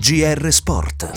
GR Sport.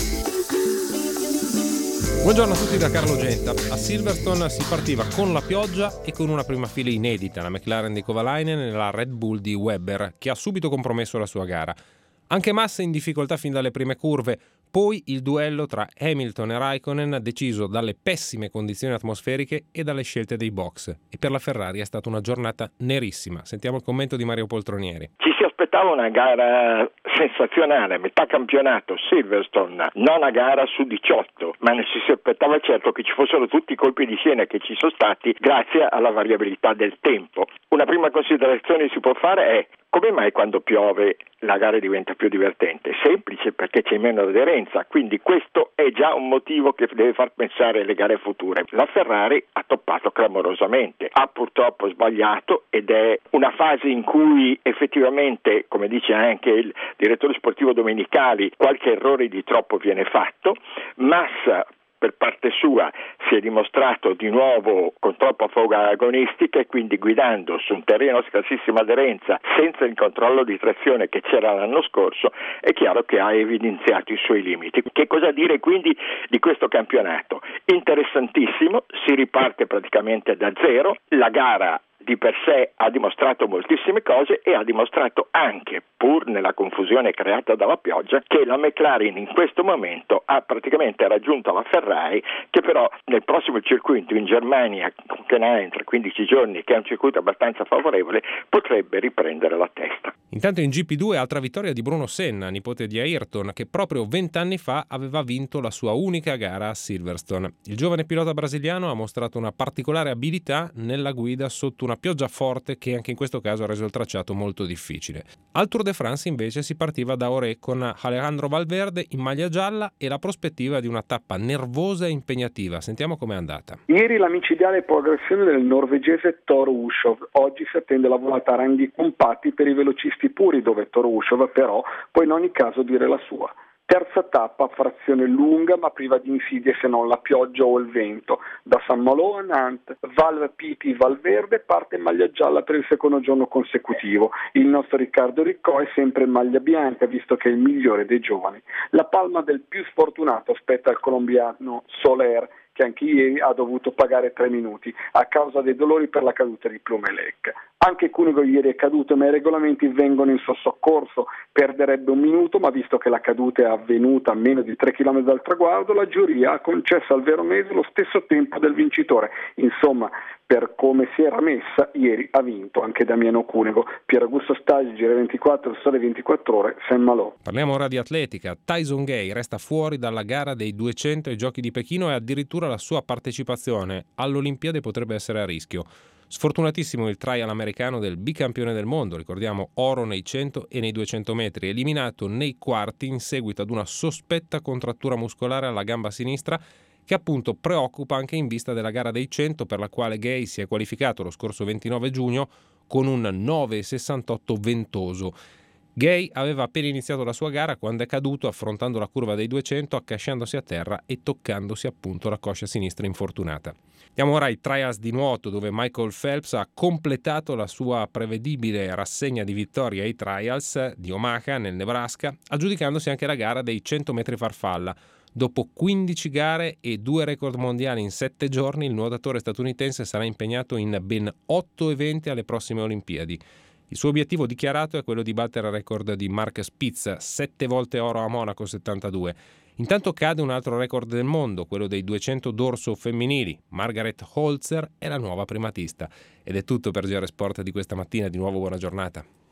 Buongiorno a tutti da Carlo Genta. A Silverstone si partiva con la pioggia e con una prima fila inedita, la McLaren di Kovalainen e la Red Bull di Webber, che ha subito compromesso la sua gara. Anche Massa in difficoltà fin dalle prime curve, poi il duello tra Hamilton e Raikkonen deciso dalle pessime condizioni atmosferiche e dalle scelte dei box. E per la Ferrari è stata una giornata nerissima. Sentiamo il commento di Mario Poltronieri. Ci si aspettava una gara sensazionale, metà campionato, Silverstone, nona gara su 18, ma non si aspettava certo che ci fossero tutti i colpi di scena che ci sono stati grazie alla variabilità del tempo. Una prima considerazione che si può fare è: come mai quando piove la gara diventa più divertente? Semplice, perché c'è meno aderenza, quindi questo è già un motivo che deve far pensare alle gare future. La Ferrari ha toppato clamorosamente, ha purtroppo sbagliato ed è una fase in cui effettivamente, come dice anche il direttore sportivo Domenicali, qualche errore di troppo viene fatto. Massa per parte sua si è dimostrato di nuovo con troppa foga agonistica e quindi guidando su un terreno a scarsissima aderenza senza il controllo di trazione che c'era l'anno scorso, è chiaro che ha evidenziato i suoi limiti. Che cosa dire quindi di questo campionato? Interessantissimo, si riparte praticamente da zero, la gara di per sé ha dimostrato moltissime cose e ha dimostrato anche, pur nella confusione creata dalla pioggia, che la McLaren in questo momento ha praticamente raggiunto la Ferrari, che però nel prossimo circuito in Germania, che ne ha tra 15 giorni, che è un circuito abbastanza favorevole, potrebbe riprendere la testa. Intanto in GP2 altra vittoria di Bruno Senna, nipote di Ayrton, che proprio 20 anni fa aveva vinto la sua unica gara a Silverstone. Il giovane pilota brasiliano ha mostrato una particolare abilità nella guida sotto una pioggia forte che anche in questo caso ha reso il tracciato molto difficile. Al Tour de France invece si partiva da Oré con Alejandro Valverde in maglia gialla e la prospettiva di una tappa nervosa e impegnativa. Sentiamo com'è andata. Ieri la micidiale progressione del norvegese Thor Hushovd. Oggi si attende la volata a ranghi compatti per i velocisti puri, dove Thor Hushovd però può in ogni caso dire la sua. Terza tappa, frazione lunga ma priva di insidie se non la pioggia o il vento. Da San Malo a Nantes, Val Piti Valverde parte in maglia gialla per il secondo giorno consecutivo. Il nostro Riccardo Riccò è sempre in maglia bianca, visto che è il migliore dei giovani. La palma del più sfortunato spetta al colombiano Soler, che anche ieri ha dovuto pagare 3 minuti a causa dei dolori per la caduta di Plumelec. Anche Cunego ieri è caduto, ma i regolamenti vengono in suo soccorso, perderebbe 1 minuto, ma visto che la caduta è avvenuta a meno di 3 km dal traguardo, la giuria ha concesso al veronese lo stesso tempo del vincitore. Insomma, per come si era messa, ieri ha vinto anche Damiano Cunego. Pier Augusto Staggi, GR24, Sole 24 Ore, Saint Malo. Parliamo ora di atletica. Tyson Gay resta fuori dalla gara dei 200 ai Giochi di Pechino e addirittura la sua partecipazione all'Olimpiade potrebbe essere a rischio. Sfortunatissimo il trial americano del bicampione del mondo, ricordiamo oro nei 100 e nei 200 metri, eliminato nei quarti in seguito ad una sospetta contrattura muscolare alla gamba sinistra che appunto preoccupa anche in vista della gara dei 100 per la quale Gay si è qualificato lo scorso 29 giugno con un 9,68 ventoso. Gay aveva appena iniziato la sua gara quando è caduto affrontando la curva dei 200, accasciandosi a terra e toccandosi appunto la coscia sinistra infortunata. Andiamo ora ai trials di nuoto, dove Michael Phelps ha completato la sua prevedibile rassegna di vittorie ai trials di Omaha nel Nebraska, aggiudicandosi anche la gara dei 100 metri farfalla. Dopo 15 gare e 2 record mondiali in 7 giorni, il nuotatore statunitense sarà impegnato in ben 8 eventi alle prossime Olimpiadi. Il suo obiettivo dichiarato è quello di battere il record di Mark Spitz, 7 volte oro a Monaco 72. Intanto cade un altro record del mondo, quello dei 200 dorso femminili. Margaret Holzer è la nuova primatista. Ed è tutto per GR Sport di questa mattina, di nuovo buona giornata.